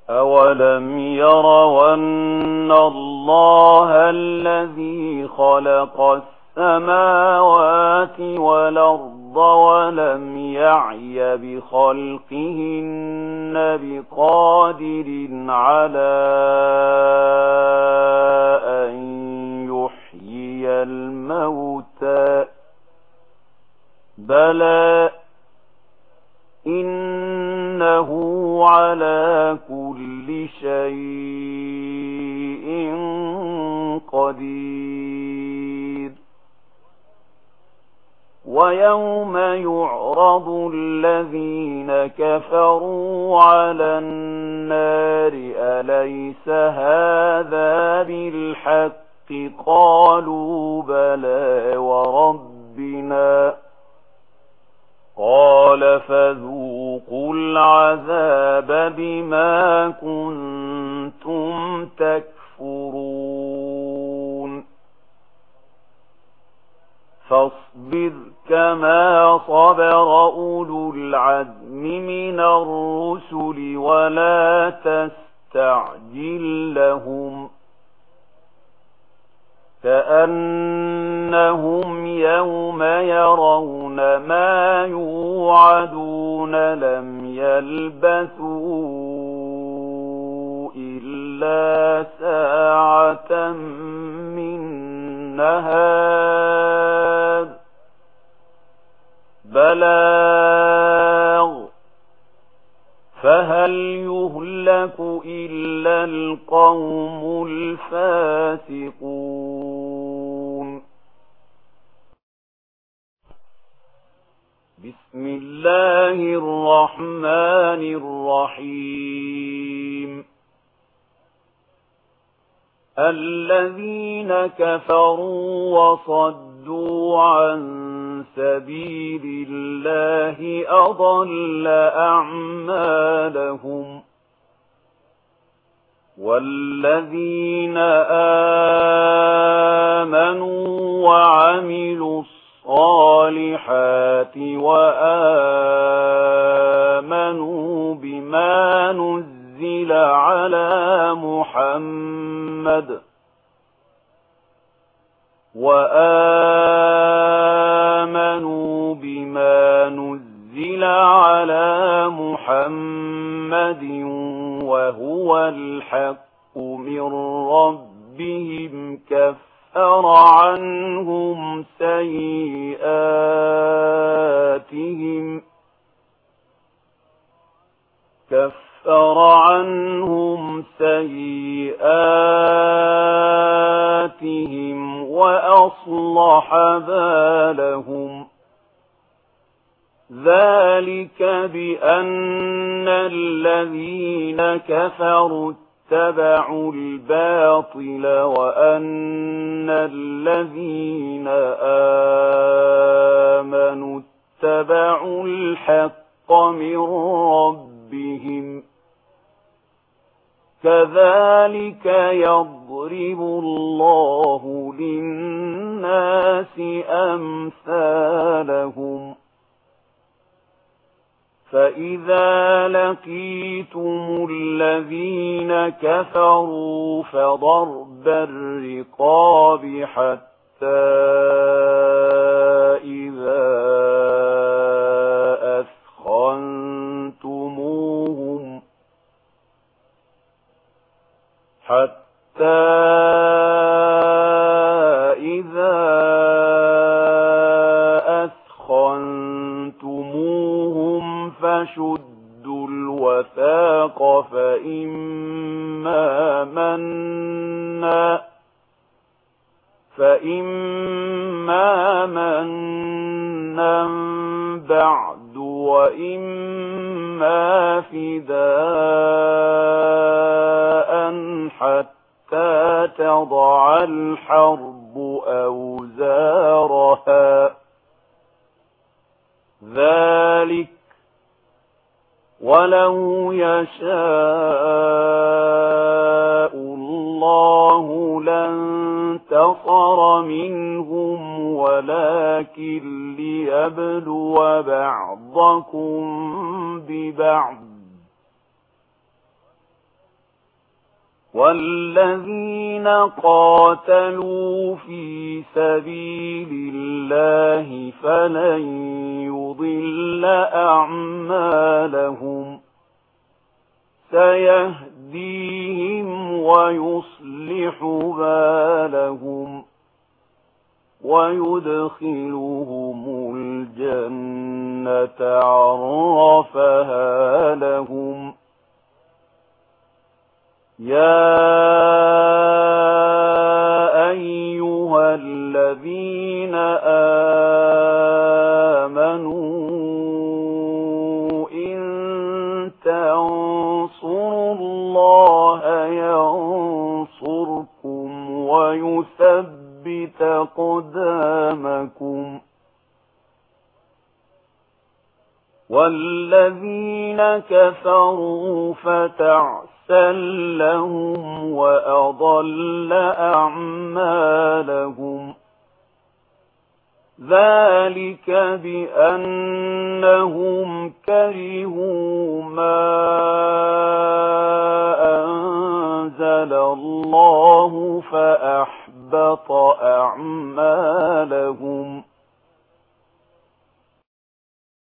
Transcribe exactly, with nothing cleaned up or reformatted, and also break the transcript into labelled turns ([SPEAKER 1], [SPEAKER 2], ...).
[SPEAKER 1] أولم يروا أن الله الذي خلق السماوات والأرض ولم يعي بخلقهن بقادر على أن يحيي الموتى بلى إنه على كل شيء قدير. ويوم يعرض الذين كفروا على النار أليس هذا بالحق قالوا بلى وربنا قال فذوقوا العذاب بما كنتم تكفرون. فاصبر كما صبر أولو العزم من الرسل ولا تستعجل لهم كأنهم يوم يرون ما يوعدون لم يلبثوا إلا ساعة من نهار بلاغ فهل يهلك إلا القوم الفاسقون. بسم الله الرحمن الرحيم. الذين كفروا وصدوا عن سبيل الله أضل أعمالهم والذين آمنوا وعملوا الصالحات وآمنوا بما نزل على محمد وآمنوا بما نزل على محمد وهو الحق من ربهم كفر عنهم سيئاتهم كفر عنهم سيئاتهم وأصلح بالهم. ذلك بأن الذين كفروا اتبعوا الباطل وأن الذين آمنوا اتبعوا الحق من ربهم. كذلك يضرب الله للناس أمثالهم. فإذا لقيتم الذين كفروا فضرب الرقاب حتى إذا أثخنتموهم حتى إذا أثخنتموهم فشدوا الوثاق فإما منا فإما منا بعد وإما فداء حتى تضع الحرب أوزارها. ذلك ولو يشاء الله لانتصر منهم ولكن ليبلو بعضكم ببعض والذين قاتلوا في سبيل الله فلن يضل أعمالهم سيهديهم ويصلح بالهم ويدخلهم الجنة عرفها لهم يا أيها الذين آمنوا إن تنصروا الله ينصركم ويثبت أقدامكم والذين كفروا فتعسوا لهم وأضل أعمالهم ذلك بأنهم كرهوا